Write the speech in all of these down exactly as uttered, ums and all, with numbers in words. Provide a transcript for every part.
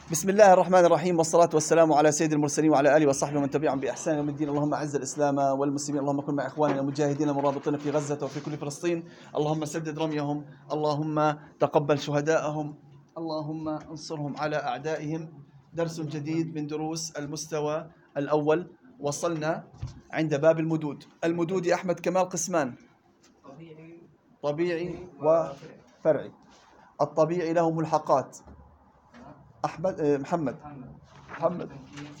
بسم الله الرحمن الرحيم، والصلاة والسلام على سيد المرسلين وعلى آله وصحبه ومن تبعهم بإحسان يوم الدين. اللهم أعز الإسلام والمسلمين، اللهم كن مع إخواننا المجاهدين المرابطين في غزة وفي كل فلسطين، اللهم سدد رميهم، اللهم تقبل شهداءهم، اللهم انصرهم على أعدائهم. درس جديد من دروس المستوى الأول. وصلنا عند باب المدود. المدود يا أحمد كمال قسمان: طبيعي طبيعي وفرعي. الطبيعي له ملحقات. أحمد آه، محمد محمد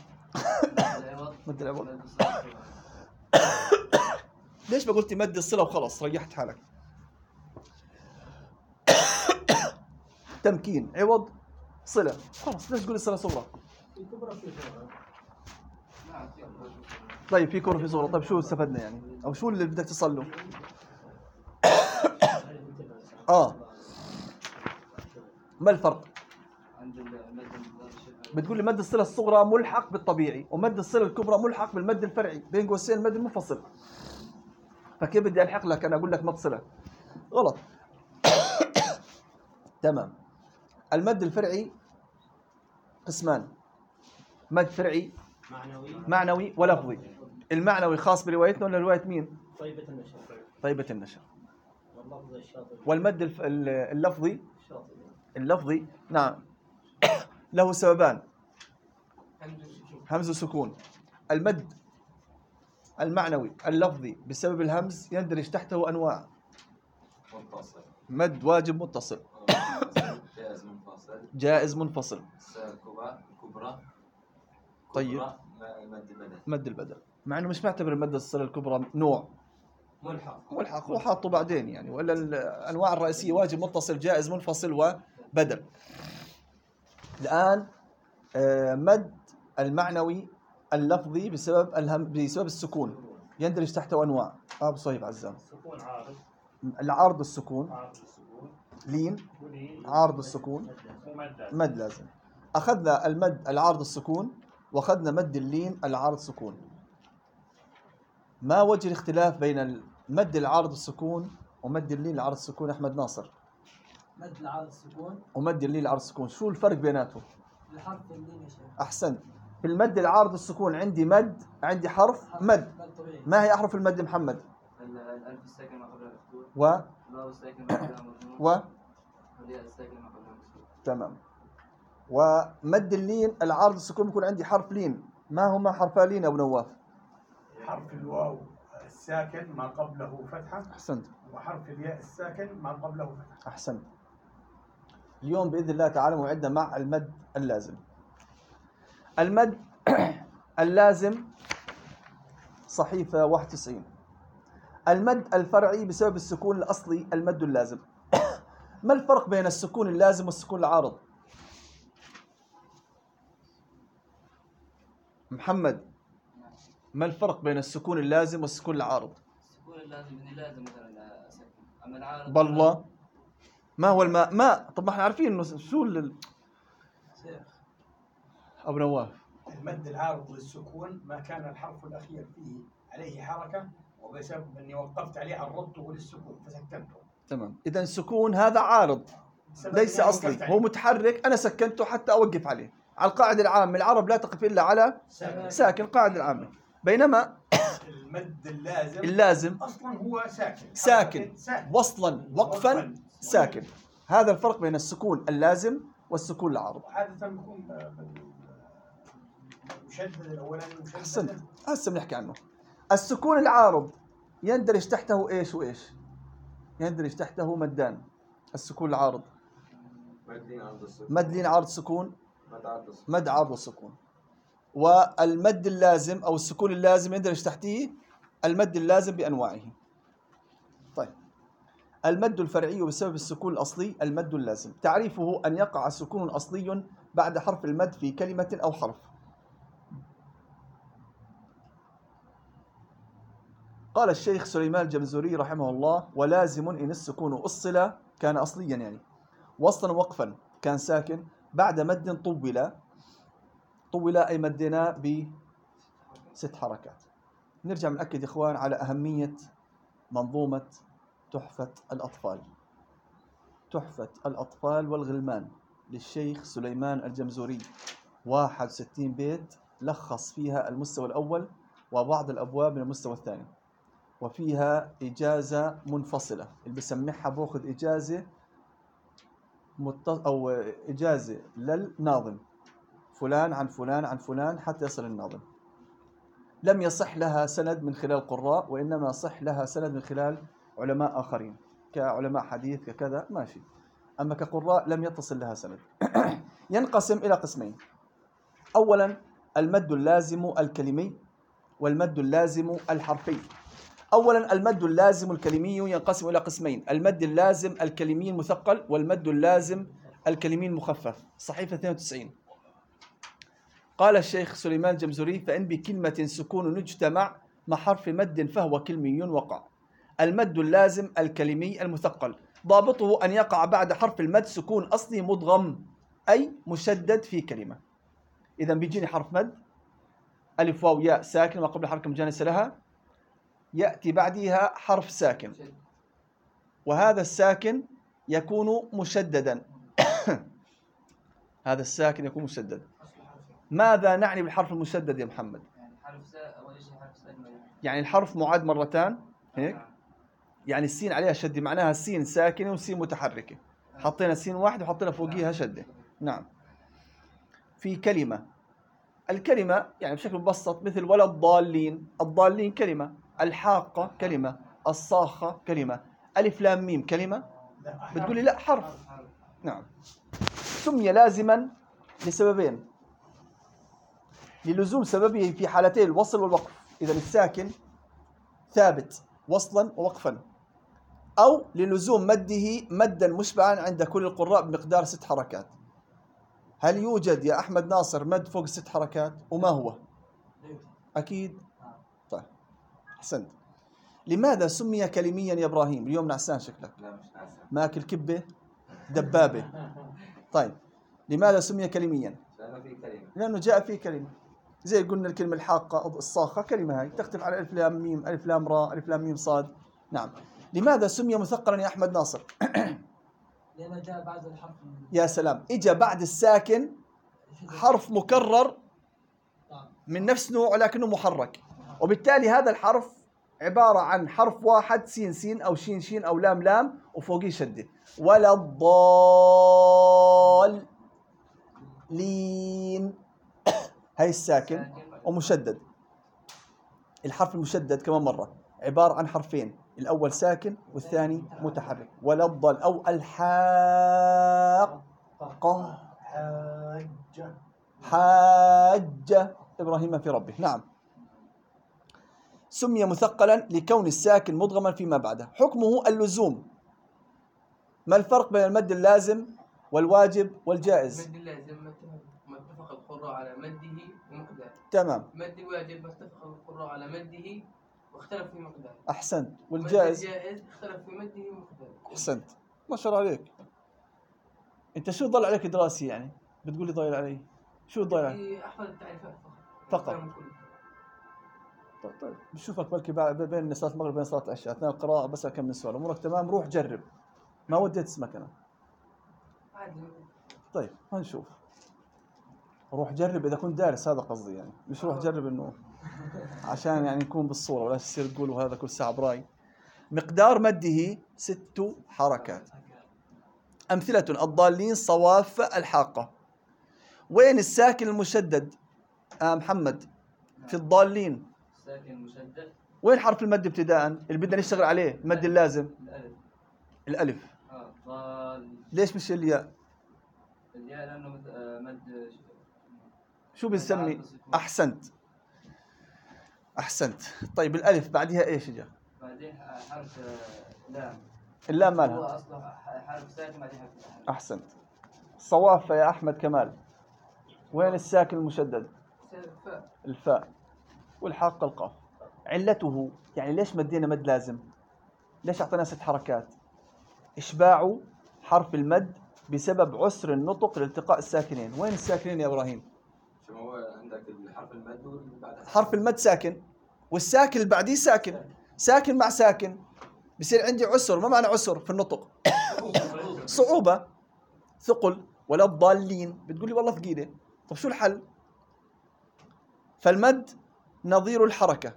مد العوض. ليش ما قلت مد الصلة وخلاص ريحت حالك؟ تمكين، عوض، صلة، خلاص. ليش تقول صلة صغرى؟ طيب في كبرى في صغرى. طيب شو استفدنا يعني؟ أو شو اللي بدك تصل له؟ آه ما الفرق؟ بتقول لي مد الصلة الصغرى ملحق بالطبيعي، ومد الصلة الكبرى ملحق بالمد الفرعي، بين قوسين المد المنفصل. فكيف بدي ألحق لك أنا أقول لك مد صلة؟ غلط. تمام. المد الفرعي قسمان: مد فرعي معنوي معنوي ولفظي. المعنوي خاص بروايتنا ولا رواية مين؟ طيبة النشر. طيبة النشر. واللفظ الشاطئ. والمد الف... اللفظي اللفظي نعم له سببان: همز وسكون. المد المعنوي اللفظي بسبب الهمز يندرج تحته أنواع: متصل، مد واجب متصل، جائز منفصل، جائز منفصل. كبرى كبرى طيب مد بدل. مد البدل، مع انه مش معتبر المد الصلة الكبرى نوع ملحق ملحق وحاطه بعدين يعني، ولا الانواع الرئيسيه واجب متصل جائز منفصل وبدل. الان مد المعنوي اللفظي بسبب الهم بسبب السكون يندرج تحته انواع. اه ابو صهيب عزام: سكون عارض، العارض السكون، عارض السكون، لين ولين، عارض السكون، ومد لازم. مد لازم. اخذنا المد العارض السكون واخذنا مد اللين العارض سكون. ما وجه الاختلاف بين المد العارض السكون ومد اللين العارض السكون احمد ناصر؟ مد العارض السكون ومد اللين العارض السكون، شو الفرق بيناتهم؟ الحرف اللين يا شيخ. احسنت. في المد العارض السكون عندي مد، عندي حرف مد. طبيعي. ما هي احرف المد محمد؟ الالف الساكن ما قبلها مفتوح، و الواو الساكن ما قبلها مضموم، و والياء الساكن ما قبلها مكسور. تمام. ومد اللين العارض السكون بيكون عندي حرف لين. ما هما حرفا لين ابو نواف؟ حرف الواو الساكن ما قبله فتحة، احسنت. وحرف الياء الساكن ما قبله فتحة. احسنت. اليوم باذن الله تعالى موعدنا مع المد اللازم. المد اللازم صحيفة واحد وتسعين. المد الفرعي بسبب السكون الأصلي المد اللازم. ما الفرق بين السكون اللازم والسكون العارض؟ محمد، ما الفرق بين السكون اللازم والسكون العارض؟ السكون اللازم بدي لازم مثلا ساكن، اما العارض بالله ما هو الماء؟ ماء. طب ما احنا عارفين انه شو ال... ابو نواف: المد العارض للسكون ما كان الحرف الأخير فيه عليه حركة، وبسبب أني وقفت عليه عرضته للسكون فسكنته. تمام. إذا السكون هذا عارض ليس أصلي، هو متحرك، أنا سكنته حتى أوقف عليه. على القاعدة العامة العرب لا تقف إلا على ساكن. ساكن، قاعدة العامة. بينما المد اللازم اللازم أصلا هو ساكن ساكن ساكن. وصلا وقفا ساكن. هذا الفرق بين السكون اللازم والسكون العارض. عادة يكون مشدد الأولاني مشدد. أحسنت، هسه بنحكي عنه. السكون العارض يندرج تحته إيش وإيش؟ يندرج تحته مدان. السكون العارض مد لين عارض سكون، مد عارض السكون. والمد اللازم أو السكون اللازم يندرج تحته المد اللازم بأنواعه. طيب، المد الفرعي بسبب السكون الأصلي المد اللازم. تعريفه أن يقع سكون أصلي بعد حرف المد في كلمة أو حرف. قال الشيخ سليمان الجمزوري رحمه الله: ولازم إن السكون أصل كان أصليا يعني وصلا وقفا كان ساكن بعد مد طول. طول أي مدنا بست حركات. نرجع نأكد يا إخوان على أهمية منظومة تحفة الأطفال. تحفة الأطفال والغلمان للشيخ سليمان الجمزوري، واحد وستين بيت، لخص فيها المستوى الأول وبعض الأبواب من المستوى الثاني، وفيها إجازة منفصلة، اللي بسمعها بأخذ إجازة مت... أو إجازة للناظم، فلان عن فلان عن فلان حتى يصل الناظم. لم يصح لها سند من خلال قراء، وإنما صح لها سند من خلال علماء آخرين كعلماء حديث ككذا ماشي، أما كقراء لم يتصل لها سند. ينقسم إلى قسمين: أولا المد اللازم الكلمي والمد اللازم الحرفي. أولا المد اللازم الكلمي ينقسم إلى قسمين: المد اللازم الكلمي المثقل والمد اللازم الكلمي المخفف. صحيفة اثنين وتسعين. قال الشيخ سليمان الجمزوري: فإن بكلمة سكون اجتمع مع حرف مد فهو كلمي وقع. المد اللازم الكلمي المثقل ضابطه أن يقع بعد حرف المد سكون أصلي مدغم، أي مشدد في كلمة. إذا بيجيني حرف مد ألف واو ياء ساكن ما قبل حركة مجانسة لها، يأتي بعدها حرف ساكن، وهذا الساكن يكون مشددا. هذا الساكن يكون مشدد. ماذا نعني بالحرف المشدد يا محمد؟ يعني حرف ساء أول شيء حرف ساء. يعني الحرف معاد مرتان هيك، يعني السين عليها شدة، معناها سين ساكنة وسين متحركة، حطينا سين واحد وحطينا فوقيها شدة. نعم. في كلمة، الكلمة يعني بشكل مبسط مثل ولا الضالين، الضالين كلمة، الحاقة كلمة، الصاخة كلمة، ألف لام ميم كلمة. بتقولي لا حرف. نعم. سمي لازما لسببين: للزوم سببه في حالتي الوصل والوقف، إذا الساكن ثابت وصلا ووقفا، أو للزوم مده مدا مشبعا عند كل القراء بمقدار ست حركات. هل يوجد يا أحمد ناصر مد فوق ست حركات؟ وما هو؟ أكيد. طيب أحسنت. لماذا سمي كلميا يا إبراهيم؟ اليوم نعسان شكلك. لا مش نعسان. ماكل كبة دبابة. طيب لماذا سمي كلميا؟ لأنه في كلمة. لأنه جاء فيه كلمة، زي قلنا الكلمة الحاقة الصاخة كلمة، هاي تختلف على ألف لام ميم، ألف لام راء، ألف لام ميم صاد. نعم. لماذا سمي مثقلا يا أحمد ناصر؟ لأنه جاء بعد الحرف. يا سلام، إجا بعد الساكن حرف مكرر من نفس نوع لكنه محرك، وبالتالي هذا الحرف عبارة عن حرف واحد، سين سين أو شين شين أو لام لام وفوقيه شدة. ولا الضالين هاي الساكن ومشدد. الحرف المشدد كمان مرة عبارة عن حرفين، الأول ساكن والثاني متحرك. ولا الضال أو الحاقة حاجة حاجة إبراهيم في ربه. نعم. سمي مثقلا لكون الساكن مدغما فيما بعده. حكمه اللزوم. ما الفرق بين المد اللازم والواجب والجائز؟ المد اللازم ما اتفق القراء على مده ومقداره. تمام. مد الواجب ما اتفق القراء على مده واختلف في مقداره. أحسنت. والجائز؟ الجائز اختلف في مده ومقداره. أحسنت، ما شاء الله عليك. أنت شو ضل عليك دراسي يعني؟ بتقولي ضايل علي؟ شو ضايل علي؟ أحفظ التعريفات فقط. فقط. الكلام كله. طيب طيب بشوفك بلكي بعد بين صلاة المغرب وبين صلاة العشاء أثناء القراءة بس كم من سؤال. أمورك تمام؟ روح جرب. ما وديت اسمك أنا. عادي. طيب هنشوف. روح جرب إذا كنت دارس، هذا قصدي يعني، مش روح جرب إنه عشان يعني نكون بالصورة ولا تصير تقولوا هذا كل ساعة براي. مقدار مده ست حركات. أمثلة: الضالين، صواف، الحاقة. وين الساكن المشدد؟ آه محمد في الضالين ساكن مشدد. وين حرف المد ابتداء اللي بدنا نشتغل عليه؟ المد اللازم الألف. الألف. اه ضال. ليش مش الياء؟ الياء لأنه مت- آه، مد. شو بنسمي؟ أحسنت أحسنت. طيب الألف بعدها إيش جاء؟ بعدين حرف آه، لام. اللام هو مالها؟ أصله حرف ساكن بعدين حرف لام. أحسنت. صواف يا أحمد كمال وين الساكن المشدد؟ الفاء. الفاء. والحاقة القاف. علته يعني ليش مدينا مد لازم؟ ليش أعطينا ست حركات؟ إشباع حرف المد بسبب عسر النطق لالتقاء الساكنين. وين الساكنين يا إبراهيم؟ شو هو عندك الحرف المد واللي بعدها حرف المد ساكن والساكن اللي بعديه ساكن، ساكن مع ساكن بصير عندي عسر. ما معنى عسر في النطق؟ صعوبة، ثقل، ولا الضالين، بتقول لي والله ثقيلة. طب شو الحل؟ فالمد نظير الحركة،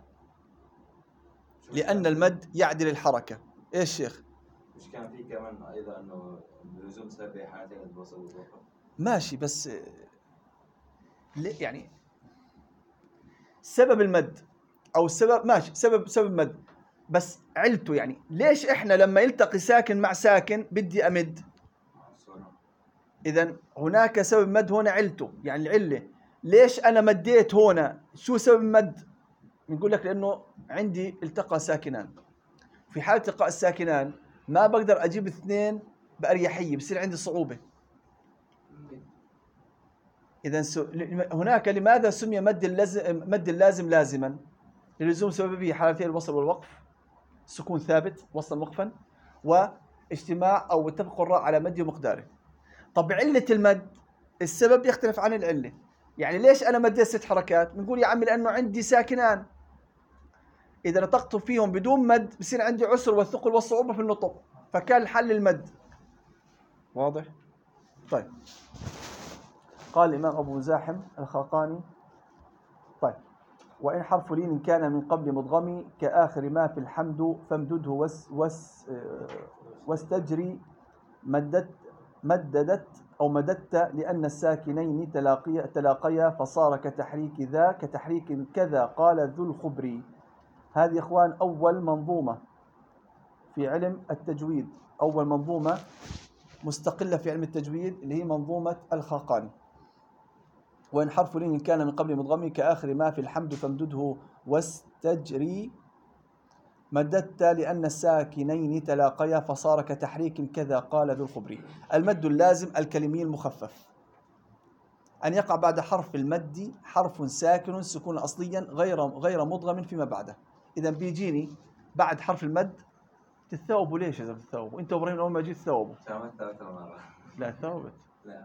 لأن المد يعدل الحركة. إيش شيخ؟ مش كان في كمان ايضا انه لزوم سبب حالتين الوصل والوقف؟ ماشي، بس يعني سبب المد او السبب ماشي، سبب سبب مد، بس علته يعني ليش احنا لما يلتقي ساكن مع ساكن بدي امد؟ اذا هناك سبب مد هنا علته، يعني العله ليش انا مديت هنا. شو سبب المد؟ بنقول لك لانه عندي التقى ساكنان. في حال التقاء الساكنان ما بقدر اجيب اثنين باريحيه، بصير عندي صعوبه. إذا هناك لماذا سمي مد اللازم مد اللازم لازما؟ للزوم سببه حالتي الوصل والوقف، سكون ثابت وصلا وقفا، واجتماع أو اتفق الراء على مده ومقداره. طب علة المد السبب يختلف عن العلة. يعني ليش أنا مديت ست حركات؟ بنقول يا عمي لأنه عندي ساكنان، إذا نطقت فيهم بدون مد بصير عندي عسر والثقل والصعوبة في النطق، فكان الحل المد. واضح؟ طيب، قال الإمام أبو مزاحم الخاقاني: طيب، وإن حرف لين كان من قبل مضغم كآخر ما في الحمد فامدده وس وس واستجري مددت مددت أو مددت لأن الساكنين تلاقيا تلاقيا فصار كتحريك ذا كتحريك كذا قال ذو الخبري. هذه إخوان أول منظومة في علم التجويد، أول منظومة مستقلة في علم التجويد اللي هي منظومة الخاقاني. وإن حرف لين كان من قبل مضغم كآخر ما في الحمد فامدده واستجري مددت لأن الساكنين تلاقيا فصار كتحريك كذا قال ذو الخبري. المد اللازم الكلمي المخفف، أن يقع بعد حرف المد حرف ساكن سكون أصليا غير غير مضغم فيما بعده. إذا بيجيني بعد حرف المد تتثوبوا. ليش إذا تتثوبوا؟ أنت وإبراهيم أول ما جيت تثوبوا. سامعت أكثر مرة. لا ثوبت. لا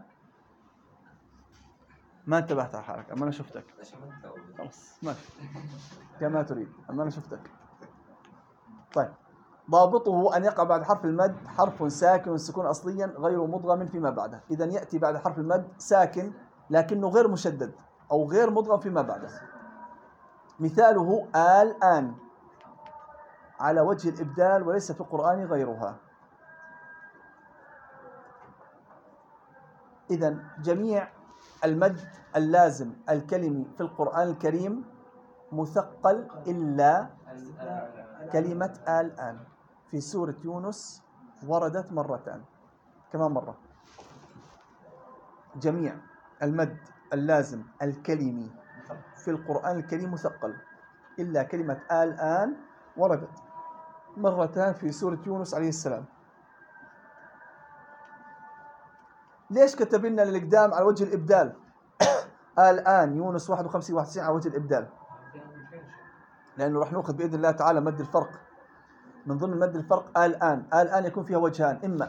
ما انتبهت على حالك، أما أنا شفتك. خلاص ماشي كما تريد، أما أنا شفتك. طيب، ضابطه أن يقع بعد حرف المد حرف ساكن سكون أصليا غير مضغم فيما بعده. إذا يأتي بعد حرف المد ساكن لكنه غير مشدد أو غير مضغم فيما بعده. مثاله الآن على وجه الإبدال وليس في القرآن غيرها. إذا جميع المد اللازم الكلمي في القرآن الكريم مثقل إلا كلمة الآن. في سورة يونس وردت مرتان، كمان مرة. جميع المد اللازم الكلمي في القرآن الكريم مثقل إلا كلمة الآن وردت مرتان في سورة يونس عليه السلام. ليش كتب لنا الإقدام على وجه الإبدال؟ الآن يونس واحد وخمسين واحد وتسعين على وجه الإبدال، لأنه راح نأخذ بإذن الله تعالى مد الفرق. من ضمن مد الفرق الآن، الآن يكون فيها وجهان: إما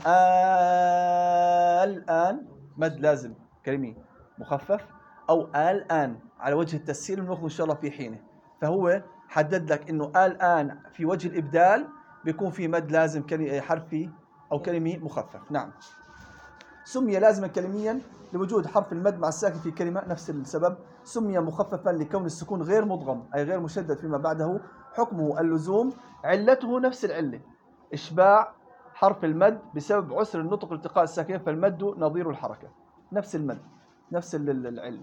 الآن مد لازم كلمي مخفف، أو الآن على وجه التسهيل ونأخذ إن شاء الله في حينه. فهو حدد لك إنه الآن في وجه الإبدال بيكون في مد لازم حرفي أو كلمي مخفف. نعم، سمي لازما كلميا لوجود حرف المد مع الساكن في كلمة، نفس السبب. سمي مخففا لكون السكون غير مضغم أي غير مشدد فيما بعده. حكمه اللزوم، علته نفس العلة، إشباع حرف المد بسبب عسر النطق التقاء الساكنين، فالمد نظير الحركة، نفس المد نفس العلة.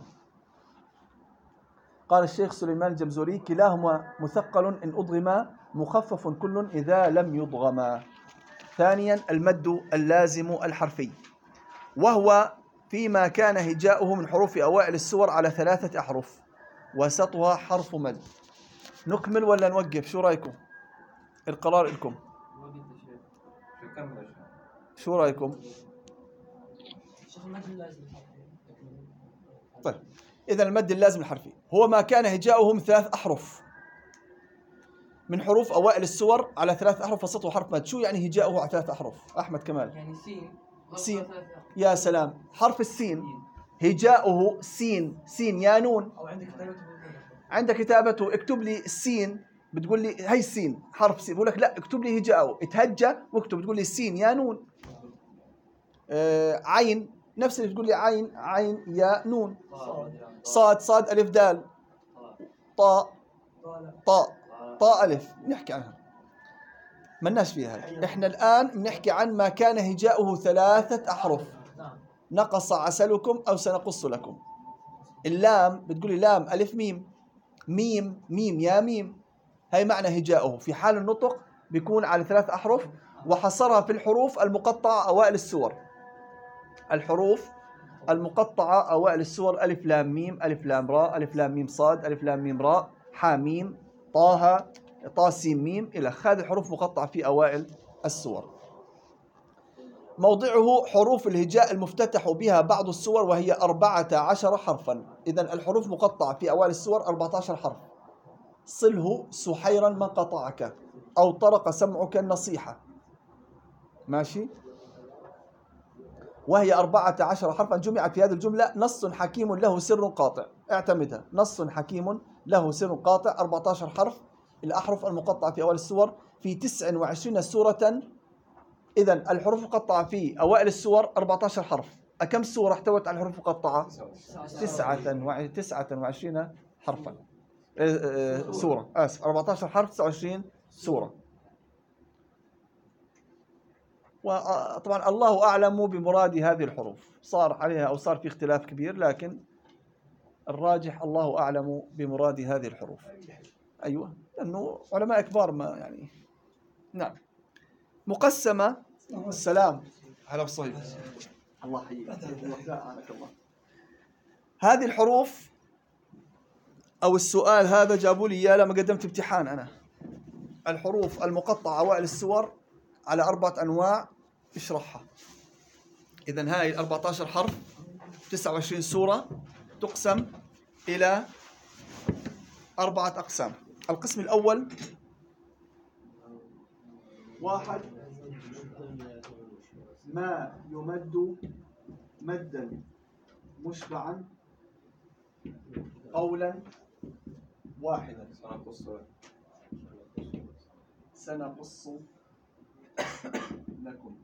قال الشيخ سليمان الجمزوري: كلاهما مثقل إن أضغما مخفف كل إذا لم يضغما. ثانيا المد اللازم الحرفي، وهو فيما كان هجاؤه من حروف أوائل السور على ثلاثة أحرف وسطها حرف مد. نكمل ولا نوقف؟ شو رأيكم؟ القرار لكم. شو رأيكم؟ طيب، إذا المد اللازم الحرفي هو ما كان هجاؤه من ثلاث أحرف من حروف أوائل السور على ثلاث أحرف وسطه حرف مد. شو يعني هجاؤه على ثلاث أحرف؟ أحمد كمال. يعني سين سين. يا سلام، حرف السين هجاؤه سين سين يا نون. أو عندك كتابته عندك كتابته اكتب لي السين، بتقول لي هي السين حرف سين، بقول لك لا اكتب لي هجاؤه، اتهجى واكتب، بتقول لي السين يا نون. آه عين نفس اللي تقول لي عين عين ياء نون، صاد صاد ألف دال، طاء طاء طاء ألف، نحكي عنها ملناش فيها هاي. إحنا الآن بنحكي عن ما كان هجاؤه ثلاثة أحرف، نقص عسلكم أو سنقص لكم. اللام بتقولي لام ألف ميم، ميم ميم يا ميم، هاي معنى هجاؤه. في حال النطق بيكون على ثلاث أحرف، وحصرها في الحروف المقطعة أوائل السور. الحروف المقطعة أوائل السور ألف لام ميم، ألف لام راء، ألف لام ميم صاد، ألف لام ميم راء، حاميم، طه، طاسيم ميم، إلى هذه الحروف مقطعة في أوائل السور. موضعه حروف الهجاء المفتتح بها بعض السور، وهي أربعة عشر حرفا. إذن الحروف مقطعة في أوائل السور أربعة عشر حرف. صله سحيرا من قطعك، أو طرق سمعك النصيحة. ماشي. وهي أربعة عشر حرفا جمعت في هذه الجملة. نص حكيم له سر قاطع، اعتمدها. نص حكيم له سر قاطع، أربعة عشر حرف، الأحرف المقطعة في أوائل السور في تسع وعشرين سورة. إذن الحروف المقطعة في أوائل السور أربعة عشر حرف. كم سورة احتوت على الحروف المقطعة؟ تسعة تسعة وعشرين حرفا. سورة، آسف، أربعة عشر حرف، تسعة وعشرين سورة. وطبعا الله أعلم بمراد هذه الحروف، صار عليها أو صار في اختلاف كبير، لكن الراجح الله أعلم بمراد هذه الحروف. أيوة، لأنه علماء كبار ما يعني. نعم. مقسمة. السلام على الصهيب. الله يحييك. الله. هذه الحروف أو السؤال هذا جابوا لي إياه لما قدمت امتحان أنا. الحروف المقطعة أوائل السور على أربعة أنواع، اشرحها. إذن هاي الأربعة عشر حرف، تسعة وعشرين سورة، تقسم إلى أربعة أقسام. القسم الأول، واحد، ما يمد مدا مشبعا قولا واحدا. سنقص لكم.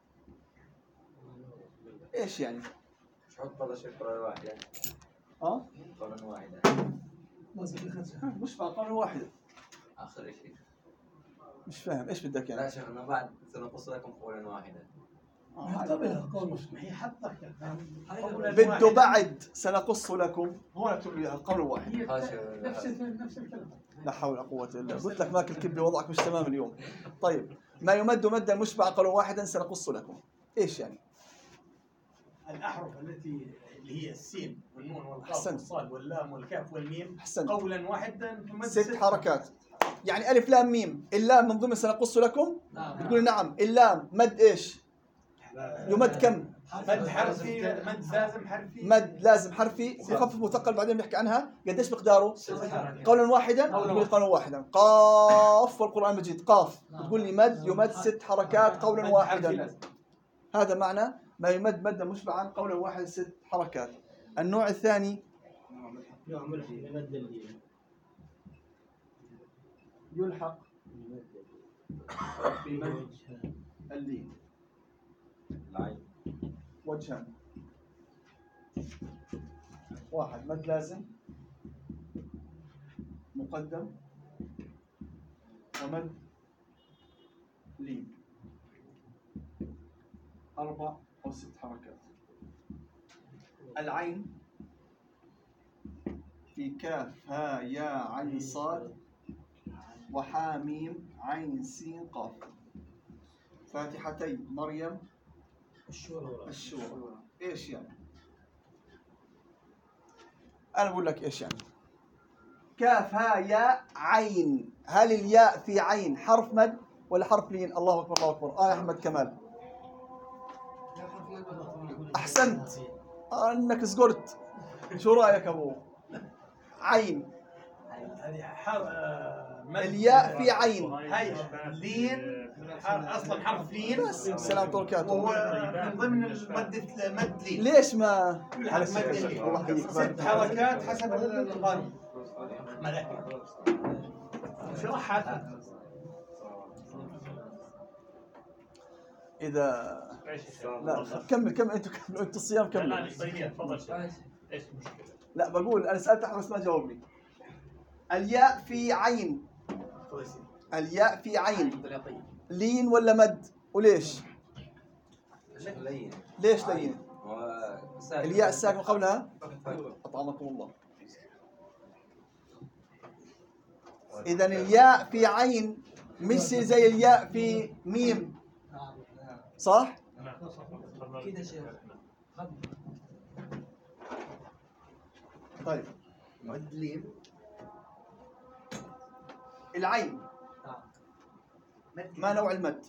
ايش يعني؟ مش حط هذا شيء قولا واحدا. اه؟ قولا واحدا. مشبع قولا واحدا. اخر شيء مش فاهم ايش بدك يعني؟ لا شيخنا بعد سنقص لكم قولا واحدا. قبلها قول مش هي حطك بده بعد سنقص لكم، هو اكتب لي قول واحد. نفس نفس الكلام. لا حول ولا قوة الا بالله. قلت لك ماكل كبده، وضعك مش تمام اليوم. طيب، ما يمد مدا مشبع قولا واحدا سنقص لكم، ايش يعني؟ الأحرف التي اللي هي السين والنون والقاف أحسنت. والصاد واللام والكاف والميم أحسنت. قولا واحدا تمد ست حركات. يعني ألف لام ميم، اللام من ضمن سنقص لكم؟ بتقولي نعم. اللام مد ايش؟ يمد كم؟ مد حرفي، مد لازم حرفي، مد لازم حرفي، مخفف مثقل، بعدين بنحكي عنها. قديش مقداره؟ قولا واحدا. بتقولي قولا واحدا. قاف والقرآن المجيد، قاف بتقول لي مد يمد ست حركات قولا واحدا. هذا معنى ما يمد مدا مشبعا قولا واحدا ست حركات. النوع الثاني، يلحق بمد اللين العين. وجهان. واحد مد لازم مقدم، ومد لين، أربع أو ست حركات. العين في كاف ها يا عين صاد وحاميم عين سين قاف. فاتحتي مريم الشورى. الشورى ايش يعني؟ انا بقول لك ايش يعني. كاف ها يا عين، هل الياء في عين حرف مد ولا حرف لين؟ الله اكبر الله اكبر. اه يا احمد كمال، احسنت. آه انك سقرت. شو رايك ابو؟ عين، هذه حرف الياء في عين. هاي لين اصلا حرف لين بس سلام بركاته. وهو من ضمن المد مد لين. ليش ما يلحق مد لين. الله يحييك. ست حركات حسب القانون. شرحت. إذا ايش يا شيخ؟ لا كمل كمل انتوا كملوا انتوا الصيام لا لا كملوا. نصيبين تفضل شيخ. ماشي. ايش المشكله؟ لا بقول انا سالت احمد بس ما جاوبني. الياء في عين، الياء في عين لين ولا مد؟ وليش؟ لين. ليش لين؟ هو ساكن. الياء الساكنه قبلها اطعمكم الله. اذا الياء في عين مش زي الياء في ميم، صح؟ نعم تفضل. كده شيخ. طيب مد لين العين ما نوع المد؟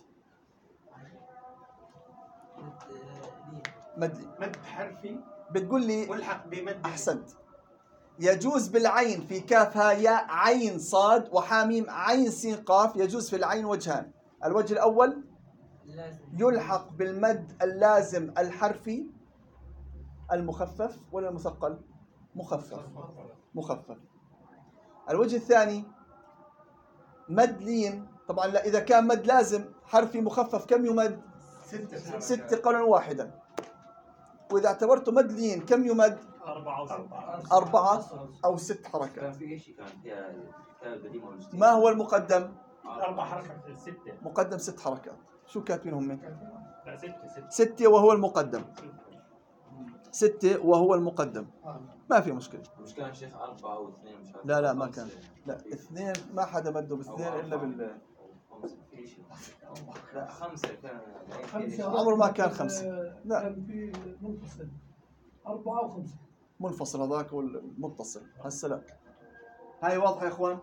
مد لين. مد حرفي بتقول لي ملحق بمد. احسنت. يجوز بالعين في كاف ها ياء عين صاد وحاميم عين سين قاف، يجوز في العين وجهان. الوجه الأول يلحق بالمد اللازم الحرفي المخفف ولا المثقل؟ مخفف مخفف. الوجه الثاني مد لين، طبعا لا إذا كان مد لازم حرفي مخفف كم يمد؟ ستة ست قولا واحدا. وإذا اعتبرته مد لين كم يمد؟ أربعة وستة. أربعة أو ست حركات. كان في شيء كان فيها كتاب قديم ولا جديد؟ ما هو المقدم؟ أربع حركات. ستة. مقدم ست حركات. شو كاتبينهم من؟ لا ستة ستة. ستة وهو المقدم. ستة وهو المقدم. ما في مشكلة. مش كان شيخ أربعة واثنين مش عارف. لا لا ما خمسة. كان. لا اثنين ما حدا مده باثنين أو إلا أربعة. بال. أو خمسة في شيء. لا خمسة كان يعني في خمسة. شيء. عمره ما كان خمسة. لا. كان في منفصل أربعة وخمسة. منفصل هذاك والمتصل. هسه لا. هاي واضحة يا إخوان؟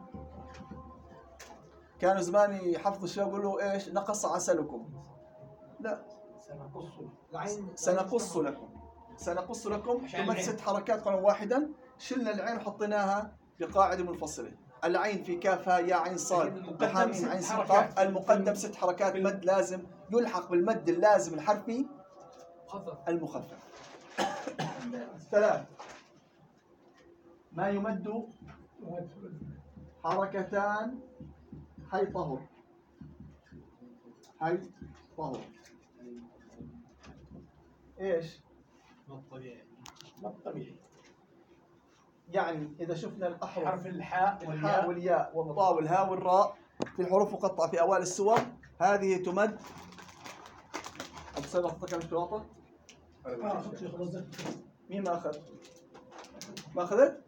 كانوا زمان يحفظوا الشباب يقولوا إيش؟ نقص عسلكم. لا. سنقص سنقص لكم. سنقص لكم تمد ست حركات قولا واحدا. شلنا العين وحطيناها بقاعدة منفصلة. العين في كافها يا عين صاد وحاميم عين سين قاف. المقدم ست حركات مد لازم يلحق بالمد اللازم الحرفي المخفف. ثلاث ما يمد حركتان حي طهر. حي طهر ايش؟ مد طبيعي. مد طبيعي. يعني إذا شفنا الأحرف حرف الحاء الحاء والياء والياء والطاء والهاء والراء في الحروف مقطعة في أوائل السور، هذه تمد. أبو سلمى أعطيك الشوكولاتة؟ آه أخذت شيخ وزنت. مين ما أخذ؟ ما أخذت؟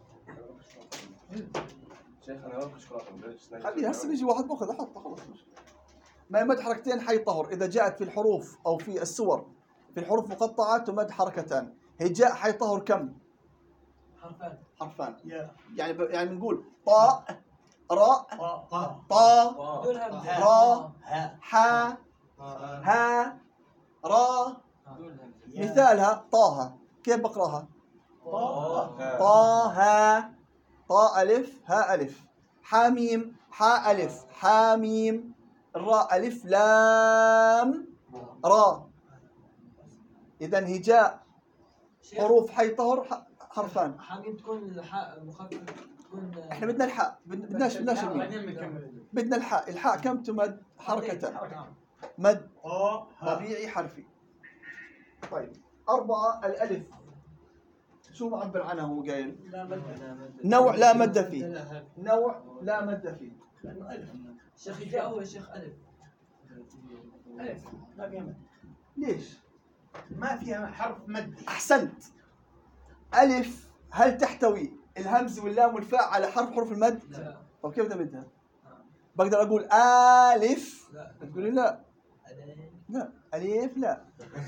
شيخ أنا باكل شوكولاتة. خليه هسه بيجي واحد باخذ أحطه خلاص. ما يمد حركتين حي طهر. إذا جاءت في الحروف أو في السور في الحروف مقطعة تمد حركتان. هجاء حي طهر كم؟ حرفان. حرفان. يا يعني ب... يعني بنقول طاء راء طا طا طا بدون همزة. را ها حا ها را. بدون همزة. مثالها طه. كيف بقراها؟ طا طه طاء ألف ها ألف. حاميم حاء ألف حاميم. الراء ألف لام را. إذا هجاء شيخ، حروف حي طهر ح- حرفان. حاميم تكون الحاء مخفف تكون احنا بدنا الحاء بد- بدناش بدناش الميم. بعدين بنكمل. بدنا الحاء. الحاء كم تمد؟ حركتان. حركة. مد طا ها طبيعي حرفي. طيب أربعة الألف شو معبر عنها هو قايل؟ لا مد. نوع لا مد فيه. نوع لا مد فيه. لأنه ألف. شيخ جاء هو شيخ ألف. ألف ما فيها مد. ليش؟ ما فيها حرف مد. أحسنت. ألف هل تحتوي الهمز واللام والفاء على حرف حروف المد؟ لا. طب كيف بدي أمدها؟ بقدر أقول ألف. لا. تقولي لا. لا ألف لا.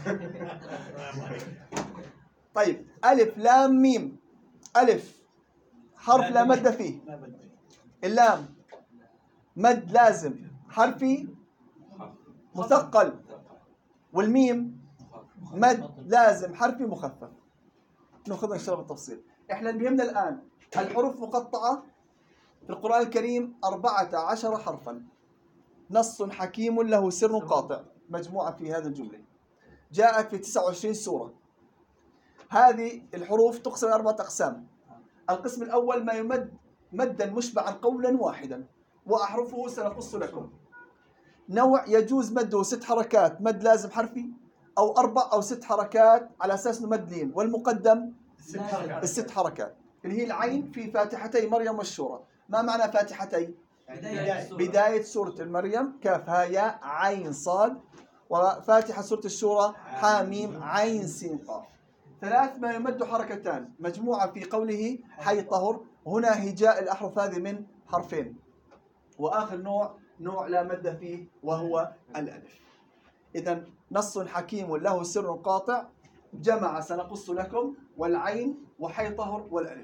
طيب ألف لام ميم. ألف حرف لا مد فيه. لا مد. اللام مد لازم حرفي مثقل. والميم مد لازم حرفي مخفف. ناخذها ان شاء الله بالتفصيل. احنا اللي بيهمنا الان الحروف مقطعه في القران الكريم أربعة عشر حرفا. نص حكيم له سر قاطع مجموعه في هذه الجمله. جاءت في تسعة وعشرين سوره. هذه الحروف تقسم الى اربعه اقسام. القسم الاول ما يمد مدا مشبعا قولا واحدا واحرفه سنقص لكم. نوع يجوز مده ست حركات مد لازم حرفي، أو أربع أو ست حركات على أساس إنه مد لين، والمقدم الست حركات. الست حركات اللي هي العين في فاتحتي مريم والشورى. ما معنى فاتحتي؟ بداية السورة. بداية سورة المريم كاف ها ياء عين صاد، وفاتحة سورة الشورى حاميم عين سين قاف. ثلاث ما يمد حركتان مجموعة في قوله حي طهر، هنا هجاء الأحرف هذه من حرفين. وآخر نوع نوع لا مد فيه وهو الألف. إذا نص حكيم له سر قاطع جمع سنقص لكم والعين وحي طهر والألف.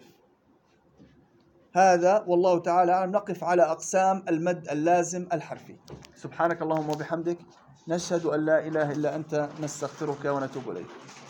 هذا والله تعالى أعلم. نقف على أقسام المد اللازم الحرفي. سبحانك اللهم وبحمدك، نشهد أن لا إله إلا أنت، نستغفرك ونتوب إليك.